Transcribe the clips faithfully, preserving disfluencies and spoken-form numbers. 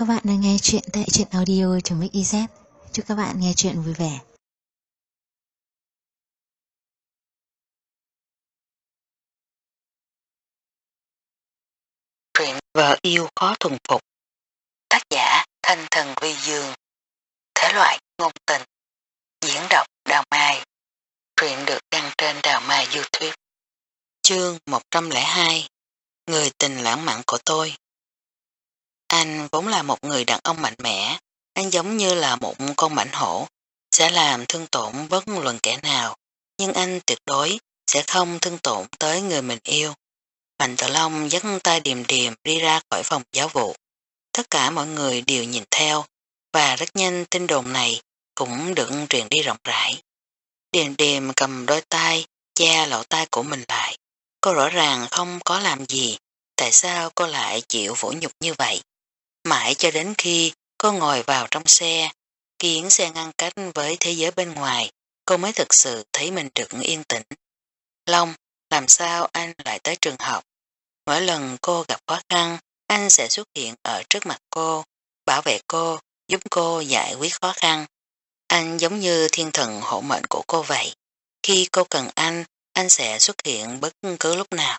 các bạn đang nghe chuyện tại truyện audio.mixyz. Chúc các bạn nghe chuyện vui vẻ. Truyện Vợ Yêu Khó Thuần Phục. Tác giả Thanh Thần Vi Dương. Thể loại ngôn tình. Diễn đọc Đào Mai. Truyện được đăng trên Đào Mai YouTube. Chương một trăm lẻ hai. Người tình lãng mạn của tôi. Anh vốn là một người đàn ông mạnh mẽ. Anh giống như là một con mãnh hổ, sẽ làm thương tổn bất luận kẻ nào, nhưng anh tuyệt đối sẽ không thương tổn tới người mình yêu. Mạnh Tử Long dắt tay điềm điềm đi ra khỏi phòng giáo vụ. Tất cả mọi người đều nhìn theo, và rất nhanh tin đồn này cũng được truyền đi rộng rãi. Điềm điềm cầm đôi tay, che lỗ tai của mình lại. Cô rõ ràng không có làm gì, tại sao cô lại chịu vũ nhục như vậy? Mãi cho đến khi cô ngồi vào trong xe, kiến xe ngăn cách với thế giới bên ngoài, cô mới thực sự thấy mình được yên tĩnh. Long, làm sao anh lại tới trường học? Mỗi lần cô gặp khó khăn, anh sẽ xuất hiện ở trước mặt cô, bảo vệ cô, giúp cô giải quyết khó khăn. Anh giống như thiên thần hộ mệnh của cô vậy. Khi cô cần anh, anh sẽ xuất hiện bất cứ lúc nào.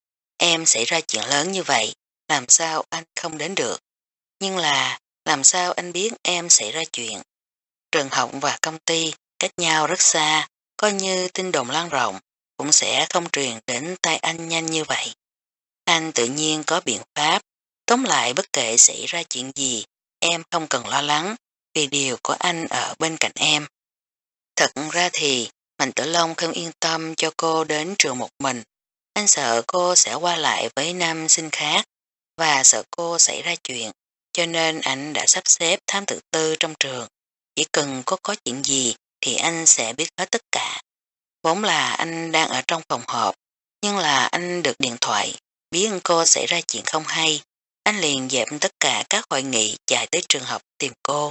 Em xảy ra chuyện lớn như vậy, làm sao anh không đến được? Nhưng là, làm sao anh biết em xảy ra chuyện? Trường học và công ty cách nhau rất xa, coi như tin đồn lan rộng, cũng sẽ không truyền đến tay anh nhanh như vậy. Anh tự nhiên có biện pháp, tóm lại bất kể xảy ra chuyện gì, em không cần lo lắng, vì điều của anh ở bên cạnh em. Thật ra thì, Mạnh Tử Long không yên tâm cho cô đến trường một mình. Anh sợ cô sẽ qua lại với nam sinh khác, và sợ cô xảy ra chuyện, cho nên anh đã sắp xếp thám tử tư trong trường. Chỉ cần có có chuyện gì thì anh sẽ biết hết tất cả. Vốn là anh đang ở trong phòng họp, nhưng là anh được điện thoại, biết cô xảy ra chuyện không hay. Anh liền dẹp tất cả các hội nghị chạy tới trường học tìm cô.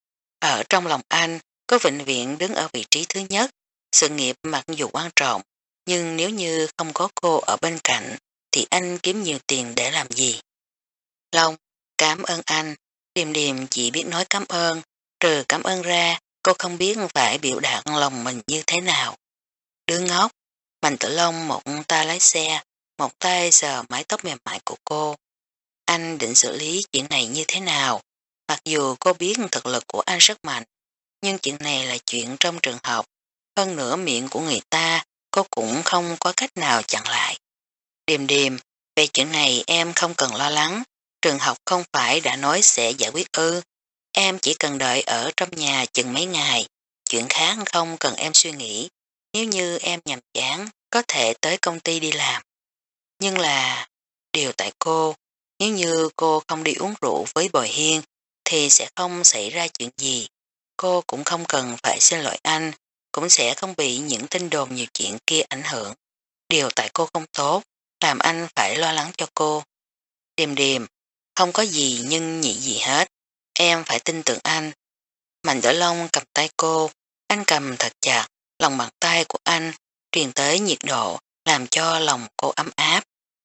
Ở trong lòng anh, có vĩnh viễn đứng ở vị trí thứ nhất. Sự nghiệp mặc dù quan trọng, nhưng nếu như không có cô ở bên cạnh, thì anh kiếm nhiều tiền để làm gì? Long, cảm ơn anh. Điềm điềm chỉ biết nói cảm ơn, trừ cảm ơn ra, cô không biết phải biểu đạt lòng mình như thế nào. Đứa ngốc, Mạnh Tử Long một tay lái xe, một tay sờ mái tóc mềm mại của cô. Anh định xử lý chuyện này như thế nào? Mặc dù cô biết thực lực của anh rất mạnh, nhưng chuyện này là chuyện trong trường học. Hơn nữa miệng của người ta, cô cũng không có cách nào chặn lại. Điềm điềm, về chuyện này em không cần lo lắng. Trường học không phải đã nói sẽ giải quyết ư. Em chỉ cần đợi ở trong nhà chừng mấy ngày. Chuyện khác không cần em suy nghĩ. Nếu như em nhàm chán, có thể tới công ty đi làm. Nhưng là, điều tại cô, nếu như cô không đi uống rượu với Bồi Hiên, thì sẽ không xảy ra chuyện gì. Cô cũng không cần phải xin lỗi anh, cũng sẽ không bị những tin đồn nhiều chuyện kia ảnh hưởng. Điều tại cô không tốt, làm anh phải lo lắng cho cô. Điềm điềm, không có gì nhưng nhị gì hết. Em phải tin tưởng anh. Mạnh Tử Long cầm tay cô, anh cầm thật chặt, lòng bàn tay của anh truyền tới nhiệt độ, làm cho lòng cô ấm áp.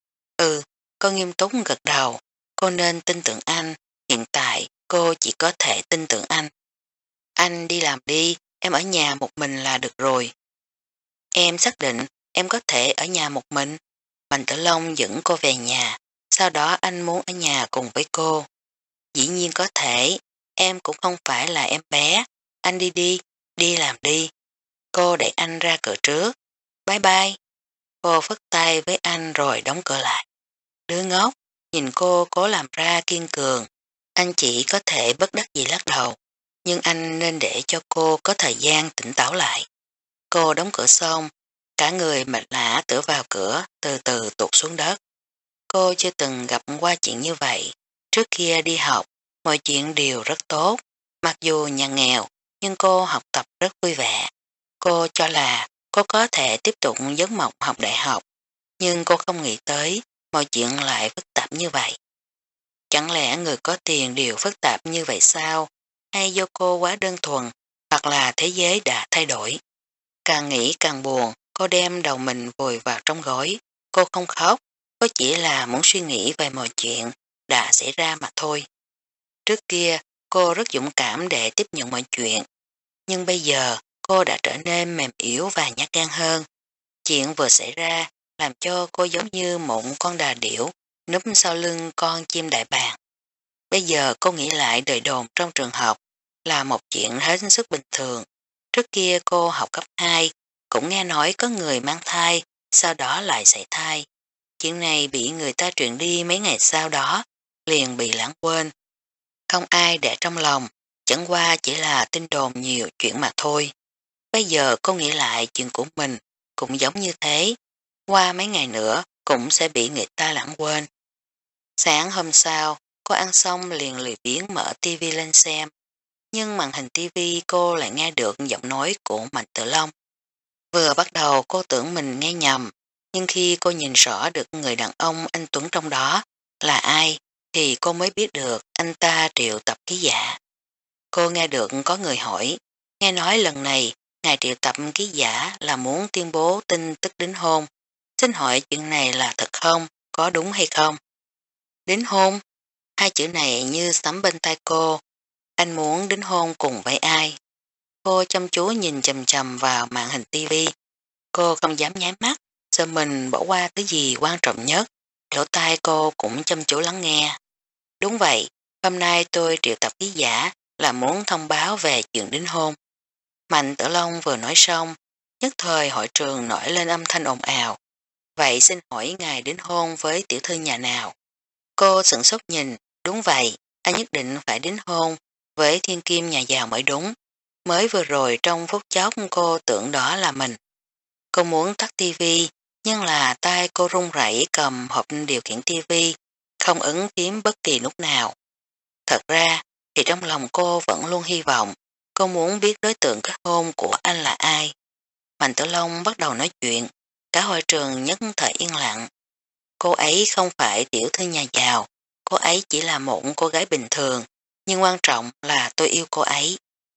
Ừ, cô nghiêm túc gật đầu, cô nên tin tưởng anh, hiện tại cô chỉ có thể tin tưởng anh. Anh đi làm đi, em ở nhà một mình là được rồi. Em xác định em có thể ở nhà một mình. Mạnh Tử Long dẫn cô về nhà, sau đó anh muốn ở nhà cùng với cô. Dĩ nhiên có thể, em cũng không phải là em bé. Anh đi đi, đi làm đi. Cô đẩy anh ra cửa trước. Bye bye. Cô phất tay với anh rồi đóng cửa lại. Đứa ngốc, nhìn cô cố làm ra kiên cường. Anh chỉ có thể bất đắc dĩ lắc đầu. Nhưng anh nên để cho cô có thời gian tỉnh táo lại. Cô đóng cửa xong, cả người mệt lã tựa vào cửa, từ từ tụt xuống đất. Cô chưa từng gặp qua chuyện như vậy. Trước kia đi học, mọi chuyện đều rất tốt. Mặc dù nhà nghèo, nhưng cô học tập rất vui vẻ. Cô cho là cô có thể tiếp tục giấc mộng học đại học. Nhưng cô không nghĩ tới mọi chuyện lại phức tạp như vậy. Chẳng lẽ người có tiền đều phức tạp như vậy sao? Hay do cô quá đơn thuần, hoặc là thế giới đã thay đổi? Càng nghĩ càng buồn, cô đem đầu mình vùi vào trong gối. Cô không khóc, cô chỉ là muốn suy nghĩ về mọi chuyện đã xảy ra mà thôi. Trước kia cô rất dũng cảm để tiếp nhận mọi chuyện, nhưng bây giờ cô đã trở nên mềm yếu và nhát gan hơn. Chuyện vừa xảy ra làm cho cô giống như một con đà điểu núp sau lưng con chim đại bàng. Bây giờ cô nghĩ lại đời đồn trong trường học là một chuyện hết sức bình thường. Trước kia cô học cấp hai cũng nghe nói có người mang thai, sau đó lại sảy thai. Chuyện này bị người ta truyền đi mấy ngày sau đó, liền bị lãng quên. Không ai để trong lòng, chẳng qua chỉ là tin đồn nhiều chuyện mà thôi. Bây giờ cô nghĩ lại chuyện của mình cũng giống như thế. Qua mấy ngày nữa cũng sẽ bị người ta lãng quên. Sáng hôm sau, cô ăn xong liền lười biếng mở tivi lên xem. Nhưng màn hình tivi cô lại nghe được giọng nói của Mạnh Tử Long. Vừa bắt đầu cô tưởng mình nghe nhầm, nhưng khi cô nhìn rõ được người đàn ông anh Tuấn trong đó là ai, thì cô mới biết được anh ta triệu tập ký giả. Cô nghe được có người hỏi, nghe nói lần này ngài triệu tập ký giả là muốn tuyên bố tin tức đính hôn. Xin hỏi chuyện này là thật không, có đúng hay không? Đính hôn? Hai chữ này như sấm bên tai cô. Anh muốn đính hôn cùng với ai? Cô chăm chú nhìn chầm chầm vào màn hình tivi. Cô không dám nháy mắt, sợ mình bỏ qua thứ gì quan trọng nhất. Lỗ tai cô cũng chăm chú lắng nghe. Đúng vậy, hôm nay tôi triệu tập ký giả là muốn thông báo về chuyện đính hôn. Mạnh Tử Long vừa nói xong, nhất thời hội trường nổi lên âm thanh ồn ào. Vậy xin hỏi ngài đính hôn với tiểu thư nhà nào? Cô sửng sốt nhìn, đúng vậy, anh nhất định phải đính hôn với thiên kim nhà giàu mới đúng. Mới vừa rồi trong phút chốc cô tưởng đó là mình. Cô muốn tắt tivi, nhưng là tay cô run rẩy cầm hộp điều khiển tivi, không ấn phím bất kỳ lúc nào. Thật ra, thì trong lòng cô vẫn luôn hy vọng, cô muốn biết đối tượng kết hôn của anh là ai. Mạnh Tử Long bắt đầu nói chuyện, cả hội trường nhất thời yên lặng. Cô ấy không phải tiểu thư nhà giàu, cô ấy chỉ là một cô gái bình thường, nhưng quan trọng là tôi yêu cô ấy.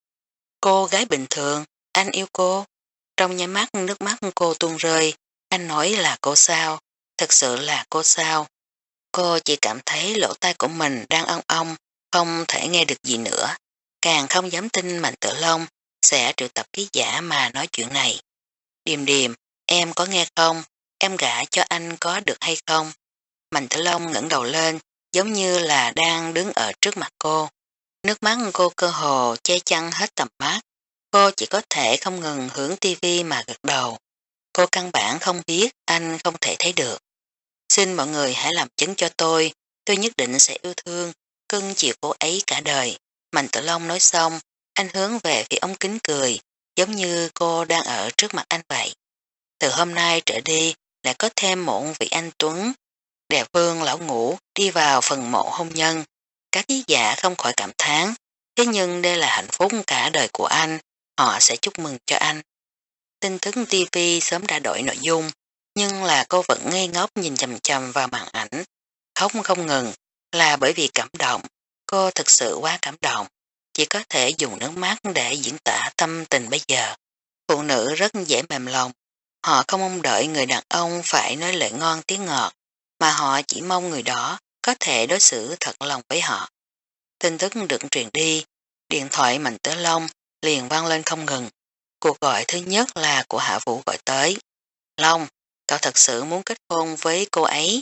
Cô gái bình thường, anh yêu cô. Trong nháy mắt nước mắt cô tuôn rơi, anh nói là cô sao, thật sự là cô sao. Cô chỉ cảm thấy lỗ tai của mình đang ong ong, không thể nghe được gì nữa. Càng không dám tin Mạnh Tử Long sẽ triệu tập ký giả mà nói chuyện này. Điềm điềm, em có nghe không? Em gả cho anh có được hay không? Mạnh Tử Long ngẩng đầu lên, giống như là đang đứng ở trước mặt cô. Nước mắt cô cơ hồ che chắn hết tầm mắt. Cô chỉ có thể không ngừng hướng tivi mà gật đầu. Cô căn bản không biết anh không thể thấy được. Xin mọi người hãy làm chứng cho tôi, tôi nhất định sẽ yêu thương, cưng chiều cô ấy cả đời. Mạnh Tử Long nói xong, anh hướng về phía ống kính cười, giống như cô đang ở trước mặt anh vậy. Từ hôm nay trở đi, lại có thêm một vị anh Tuấn, đẹp vương lão ngũ đi vào phần mộ hôn nhân. Các ký giả không khỏi cảm thán, thế nhưng đây là hạnh phúc cả đời của anh, họ sẽ chúc mừng cho anh. Tin tức ti vi sớm đã đổi nội dung, nhưng là cô vẫn ngây ngốc nhìn chầm chầm vào màn ảnh, khóc không ngừng, là bởi vì cảm động, cô thực sự quá cảm động, chỉ có thể dùng nước mắt để diễn tả tâm tình bây giờ. Phụ nữ rất dễ mềm lòng, họ không mong đợi người đàn ông phải nói lời ngon tiếng ngọt, mà họ chỉ mong người đó có thể đối xử thật lòng với họ. Tin tức được truyền đi, điện thoại Mạnh Tử Long liền vang lên không ngừng. Cuộc gọi thứ nhất là của Hạ Vũ gọi tới. Long, cậu thật sự muốn kết hôn với cô ấy.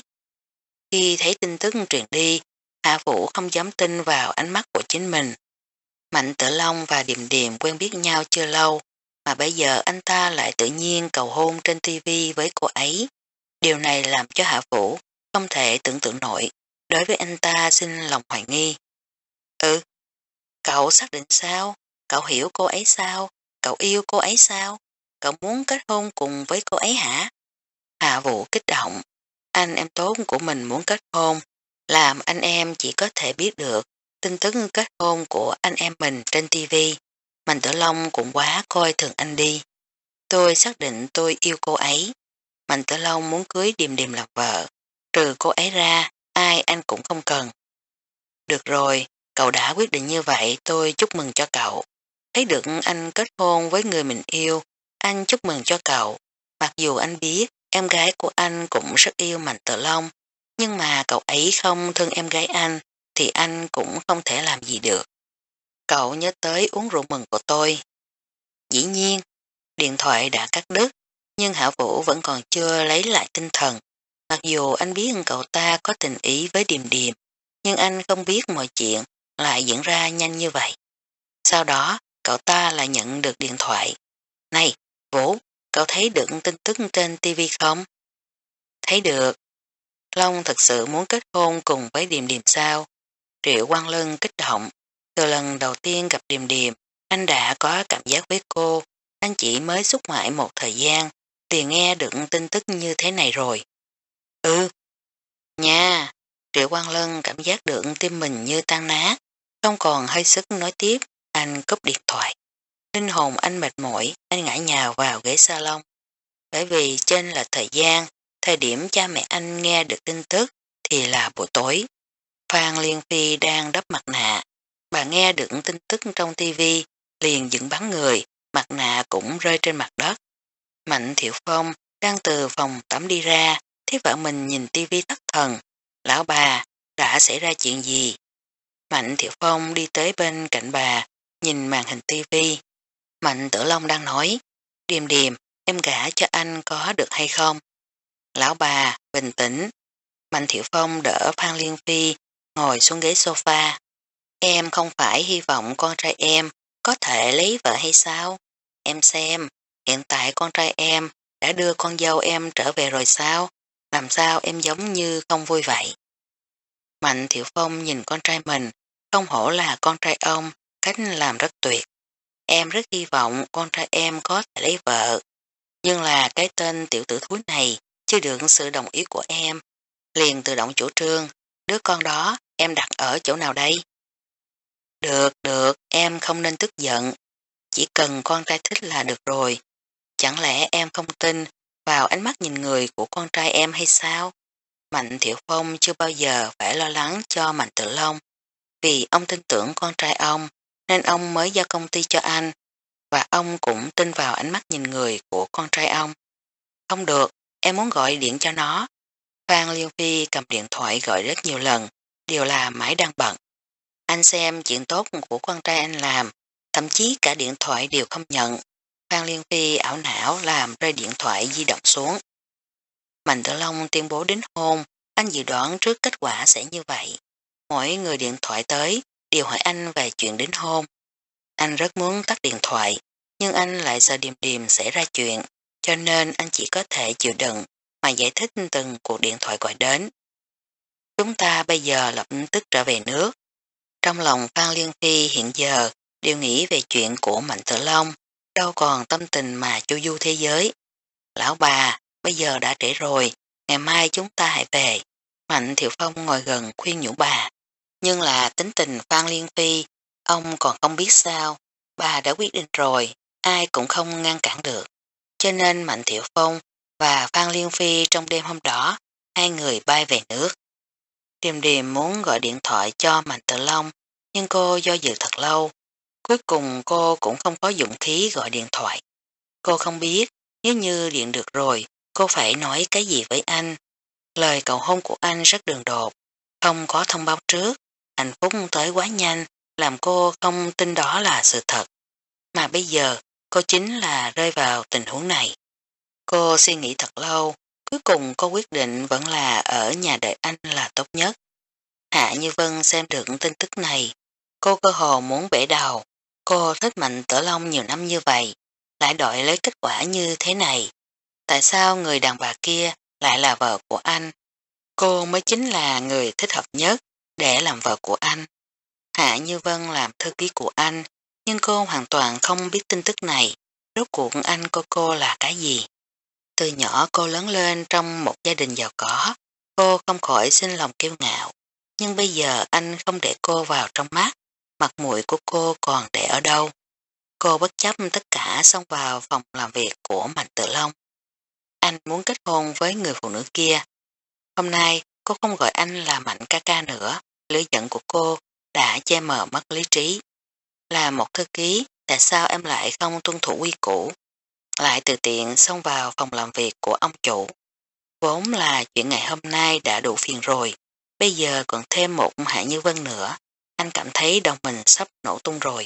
Khi thấy tin tức truyền đi, Hạ Vũ không dám tin vào ánh mắt của chính mình. Mạnh Tử Long và Điềm Điềm quen biết nhau chưa lâu, mà bây giờ anh ta lại tự nhiên cầu hôn trên tivi với cô ấy. Điều này làm cho Hạ Vũ không thể tưởng tượng nổi, đối với anh ta xin lòng hoài nghi. Ừ, cậu xác định sao? Cậu hiểu cô ấy sao? Cậu yêu cô ấy sao? Cậu muốn kết hôn cùng với cô ấy hả? Hạ Vũ kích động. Anh em tốt của mình muốn kết hôn, làm anh em chỉ có thể biết được tin tức kết hôn của anh em mình trên tivi. Mạnh Tử Long cũng quá coi thường anh đi. Tôi xác định tôi yêu cô ấy. Mạnh Tử Long muốn cưới Điềm Điềm làm vợ. Trừ cô ấy ra, ai anh cũng không cần. Được rồi, cậu đã quyết định như vậy, tôi chúc mừng cho cậu. Thấy được anh kết hôn với người mình yêu, anh chúc mừng cho cậu. Mặc dù anh biết em gái của anh cũng rất yêu Mạnh Tử Long, nhưng mà cậu ấy không thương em gái anh, thì anh cũng không thể làm gì được. Cậu nhớ tới uống rượu mừng của tôi. Dĩ nhiên, điện thoại đã cắt đứt, nhưng Hạ Vũ vẫn còn chưa lấy lại tinh thần. Mặc dù anh biết cậu ta có tình ý với Điềm Điềm, nhưng anh không biết mọi chuyện lại diễn ra nhanh như vậy. Sau đó, cậu ta lại nhận được điện thoại. Này, Vũ, cậu thấy được tin tức trên ti vi không? Thấy được. Long thật sự muốn kết hôn cùng với Điềm Điềm sao? Triệu Quang Lân kích động. Từ lần đầu tiên gặp Điềm Điềm, anh đã có cảm giác với cô. Anh chỉ mới xúc ngoại một thời gian, liền nghe được tin tức như thế này rồi. Ừ. Nha. Triệu Quang Lân cảm giác được tim mình như tan nát. Không còn hơi sức nói tiếp, anh cúp điện thoại. Linh hồn anh mệt mỏi, anh ngã nhào vào ghế salon. Bởi vì trên là thời gian, thời điểm cha mẹ anh nghe được tin tức thì là buổi tối. Phan Liên Phi đang đắp mặt nạ. Bà nghe được tin tức trong tivi liền dựng bắn người, mặt nạ cũng rơi trên mặt đất. Mạnh Thiệu Phong đang từ phòng tắm đi ra, thấy vợ mình nhìn tivi thất thần. Lão bà, đã xảy ra chuyện gì? Mạnh Thiệu Phong đi tới bên cạnh bà, nhìn màn hình tivi. Mạnh Tử Long đang nói, Điềm Điềm, em gả cho anh có được hay không? Lão bà, bình tĩnh. Mạnh Thiệu Phong đỡ Phan Liên Phi, ngồi xuống ghế sofa. Em không phải hy vọng con trai em có thể lấy vợ hay sao? Em xem, hiện tại con trai em đã đưa con dâu em trở về rồi sao? Làm sao em giống như không vui vậy? Mạnh Thiệu Phong nhìn con trai mình, không hổ là con trai ông, cách làm rất tuyệt. Em rất hy vọng con trai em có thể lấy vợ, nhưng là cái tên tiểu tử thúi này chưa được sự đồng ý của em, liền tự động chủ trương, đứa con đó em đặt ở chỗ nào đây? Được, được, em không nên tức giận, chỉ cần con trai thích là được rồi. Chẳng lẽ em không tin vào ánh mắt nhìn người của con trai em hay sao? Mạnh Thiệu Phong chưa bao giờ phải lo lắng cho Mạnh Tử Long, vì ông tin tưởng con trai ông, nên ông mới giao công ty cho anh, và ông cũng tin vào ánh mắt nhìn người của con trai ông. Không được, em muốn gọi điện cho nó. Phan Liên Phi cầm điện thoại gọi rất nhiều lần, đều là mãi đang bận. Anh xem chuyện tốt của con trai anh làm, thậm chí cả điện thoại đều không nhận. Phan Liên Phi ảo não làm rơi điện thoại di động xuống. Mạnh Tử Long tuyên bố đính hôn, anh dự đoán trước kết quả sẽ như vậy. Mỗi người điện thoại tới đều hỏi anh về chuyện đính hôn. Anh rất muốn tắt điện thoại, nhưng anh lại sợ Điềm Điềm xảy ra chuyện, cho nên anh chỉ có thể chịu đựng mà giải thích từng cuộc điện thoại gọi đến. Chúng ta bây giờ lập tức trở về nước. Trong lòng Phan Liên Phi hiện giờ đều nghĩ về chuyện của Mạnh Tử Long, đâu còn tâm tình mà chu du thế giới. Lão bà, bây giờ đã trễ rồi, ngày mai chúng ta hãy về. Mạnh Thiệu Phong ngồi gần khuyên nhủ bà. Nhưng là tính tình Phan Liên Phi, ông còn không biết sao. Bà đã quyết định rồi, ai cũng không ngăn cản được. Cho nên Mạnh Thiệu Phong và Phan Liên Phi trong đêm hôm đó, hai người bay về nước. Điềm Điềm muốn gọi điện thoại cho Mạnh Tử Long, nhưng cô do dự thật lâu. Cuối cùng cô cũng không có dũng khí gọi điện thoại. Cô không biết, nếu như điện được rồi, cô phải nói cái gì với anh. Lời cầu hôn của anh rất đường đột, không có thông báo trước, hạnh phúc tới quá nhanh, làm cô không tin đó là sự thật. Mà bây giờ, cô chính là rơi vào tình huống này. Cô suy nghĩ thật lâu, cuối cùng cô quyết định vẫn là ở nhà đợi anh là tốt nhất. Hạ Như Vân xem được tin tức này, cô cơ hồ muốn bể đầu. Cô thích Mạnh Tử Long nhiều năm như vậy, lại đợi lấy kết quả như thế này. Tại sao người đàn bà kia lại là vợ của anh? Cô mới chính là người thích hợp nhất để làm vợ của anh. Hạ Như Vân làm thư ký của anh, nhưng cô hoàn toàn không biết tin tức này. Rốt cuộc anh cô cô là cái gì? Từ nhỏ cô lớn lên trong một gia đình giàu có, cô không khỏi sinh lòng kiêu ngạo. Nhưng bây giờ anh không để cô vào trong mắt, mặt mũi của cô còn để ở đâu? Cô bất chấp tất cả xông vào phòng làm việc của Mạnh Tử Long. Anh muốn kết hôn với người phụ nữ kia. Hôm nay cô không gọi anh là Mạnh ca ca nữa, lửa giận của cô đã che mờ mất lý trí. Là một thư ký, tại sao em lại không tuân thủ quy củ, lại tự tiện xông vào phòng làm việc của ông chủ? Vốn là chuyện ngày hôm nay đã đủ phiền rồi, bây giờ còn thêm một Hạ Như Vân nữa, anh cảm thấy đầu mình sắp nổ tung rồi.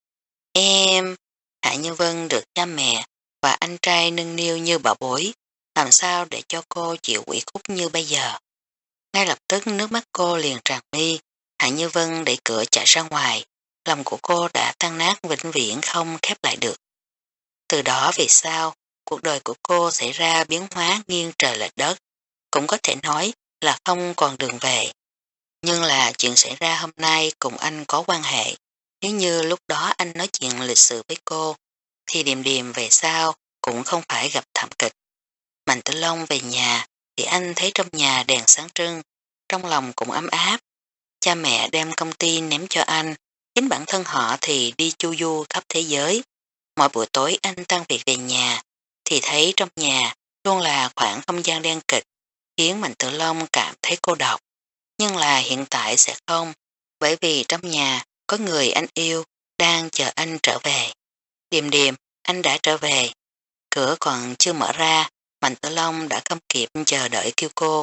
Em, Hạ Như Vân được cha mẹ và anh trai nâng niu như bảo bối, làm sao để cho cô chịu ủy khuất như bây giờ. Ngay lập tức nước mắt cô liền tràn mi, Hạ Như Vân đẩy cửa chạy ra ngoài, lòng của cô đã tan nát vĩnh viễn không khép lại được. Từ đó về sau, cuộc đời của cô xảy ra biến hóa nghiêng trời lệch đất, cũng có thể nói là không còn đường về. Nhưng là chuyện xảy ra hôm nay cùng anh có quan hệ, nếu như lúc đó anh nói chuyện lịch sự với cô, thì Điềm Điềm về sau cũng không phải gặp thảm kịch. Mạnh Tử Long về nhà thì anh thấy trong nhà đèn sáng trưng, trong lòng cũng ấm áp. Cha mẹ đem công ty ném cho anh, chính bản thân họ thì đi chu du khắp thế giới. Mỗi buổi tối anh tan việc về nhà, thì thấy trong nhà luôn là khoảng không gian đen kịch, khiến Mạnh Tử Long cảm thấy cô độc. Nhưng là hiện tại sẽ không, bởi vì trong nhà có người anh yêu đang chờ anh trở về. Điềm Điềm, anh đã trở về. Cửa còn chưa mở ra, Mạnh Tử Long đã không kịp chờ đợi kêu cô.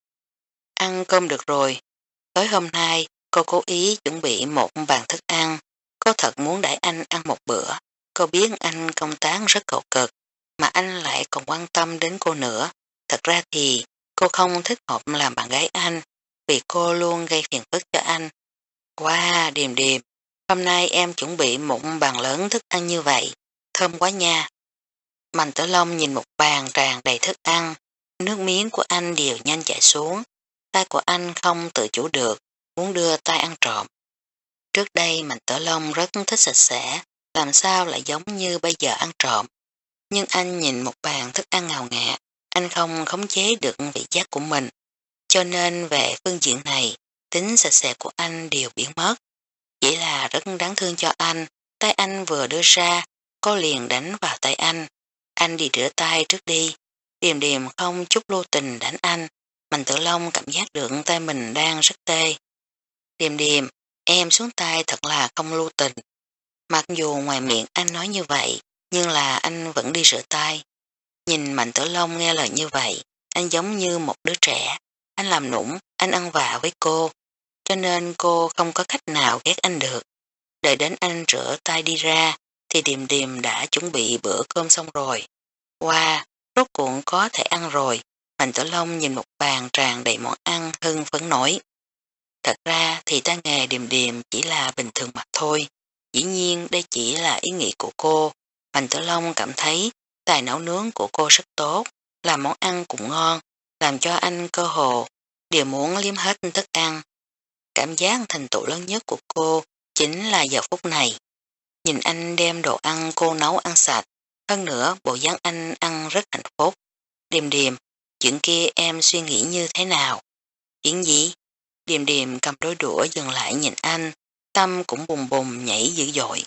Ăn cơm được rồi. Tối hôm nay cô cố ý chuẩn bị một bàn thức ăn. Cô thật muốn đãi anh ăn một bữa. Cô biết anh công tác rất khổ cực, mà anh lại còn quan tâm đến cô nữa. Thật ra thì cô không thích hợp làm bạn gái anh, vì cô luôn gây phiền phức cho anh. Wow, Điềm Điềm, hôm nay em chuẩn bị một bàn lớn thức ăn như vậy, thơm quá nha. Mạnh Tử Long nhìn một bàn tràn đầy thức ăn, nước miếng của anh đều nhanh chảy xuống, tay của anh không tự chủ được, muốn đưa tay ăn trộm. Trước đây Mạnh Tử Long rất thích sạch sẽ, làm sao lại giống như bây giờ ăn trộm. Nhưng anh nhìn một bàn thức ăn ngào ngạt, anh không khống chế được vị giác của mình, cho nên về phương diện này, tính sạch sẽ của anh đều biến mất. Chỉ là rất đáng thương cho anh, tay anh vừa đưa ra, cô liền đánh vào tay anh. Anh đi rửa tay trước đi. Điềm Điềm không chút lưu tình đánh anh. Mạnh Tử Long cảm giác được tay mình đang rất tê. Điềm Điềm, em xuống tay thật là không lưu tình. Mặc dù ngoài miệng anh nói như vậy, nhưng là anh vẫn đi rửa tay. Nhìn Mạnh Tử Long nghe lời như vậy, anh giống như một đứa trẻ. Anh làm nũng, anh ăn vạ với cô, cho nên cô không có cách nào ghét anh được. Đợi đến anh rửa tay đi ra, thì Điềm Điềm đã chuẩn bị bữa cơm xong rồi. Wow, rốt cuộc có thể ăn rồi. Mạnh Tử Long nhìn một bàn tràn đầy món ăn hưng phấn nổi. Thật ra thì tay nghề Điềm Điềm chỉ là bình thường mà thôi. Dĩ nhiên đây chỉ là ý nghĩ của cô. Mạnh Tử Long cảm thấy tài nấu nướng của cô rất tốt, làm món ăn cũng ngon, làm cho anh cơ hồ đều muốn liếm hết thức ăn. Cảm giác thành tựu lớn nhất của cô chính là giờ phút này. Nhìn anh đem đồ ăn cô nấu ăn sạch, hơn nữa bộ dáng anh ăn rất hạnh phúc. Điềm Điềm, chuyện kia em suy nghĩ như thế nào? Chuyện gì? Điềm Điềm cầm đôi đũa dừng lại nhìn anh, tâm cũng bùng bùng nhảy dữ dội.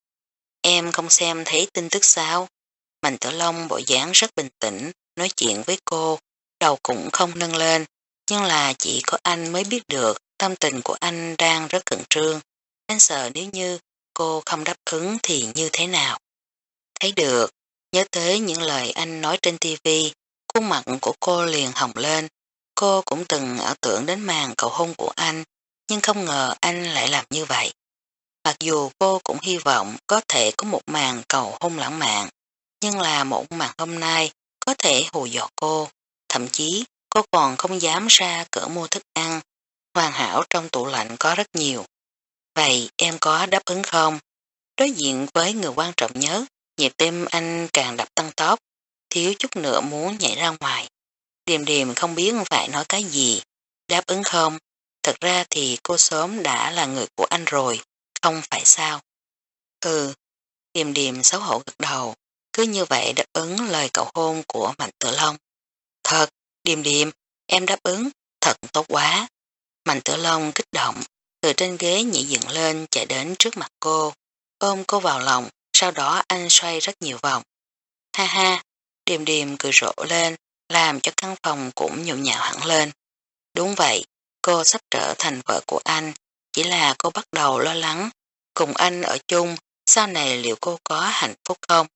Em không xem thấy tin tức sao? Mạnh Tử Long bộ dáng rất bình tĩnh, nói chuyện với cô, đầu cũng không nâng lên, nhưng là chỉ có anh mới biết được tâm tình của anh đang rất khẩn trương. Anh sợ nếu như cô không đáp ứng thì như thế nào? Thấy được, nhớ tới những lời anh nói trên tivi, khuôn mặt của cô liền hồng lên. Cô cũng từng ảo tưởng đến màn cầu hôn của anh, nhưng không ngờ anh lại làm như vậy. Mặc dù cô cũng hy vọng có thể có một màn cầu hôn lãng mạn, nhưng là một màn hôm nay có thể hù dọa cô. Thậm chí cô còn không dám ra cửa mua thức ăn, hoàn hảo trong tủ lạnh có rất nhiều. Vậy em có đáp ứng không? Đối diện với người quan trọng nhất, nhịp tim anh càng đập tăng tốc, thiếu chút nữa muốn nhảy ra ngoài. Điềm Điềm không biết phải nói cái gì. Đáp ứng không? Thật ra thì cô sớm đã là người của anh rồi, không phải sao? Ừ, Điềm Điềm xấu hổ gật đầu, cứ như vậy đáp ứng lời cầu hôn của Mạnh Tử Long. Thật, Điềm Điềm, em đáp ứng, thật tốt quá. Mạnh Tử Long kích động, từ trên ghế nhảy dựng lên chạy đến trước mặt cô, ôm cô vào lòng, sau đó anh xoay rất nhiều vòng. Ha ha, Điềm Điềm cười rộ lên, làm cho căn phòng cũng nhộn nhạo hẳn lên. Đúng vậy, cô sắp trở thành vợ của anh, chỉ là cô bắt đầu lo lắng, cùng anh ở chung, sau này liệu cô có hạnh phúc không?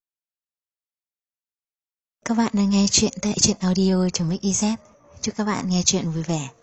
Các bạn đang nghe chuyện tại truyện audio.mixyz. Chúc các bạn nghe chuyện vui vẻ.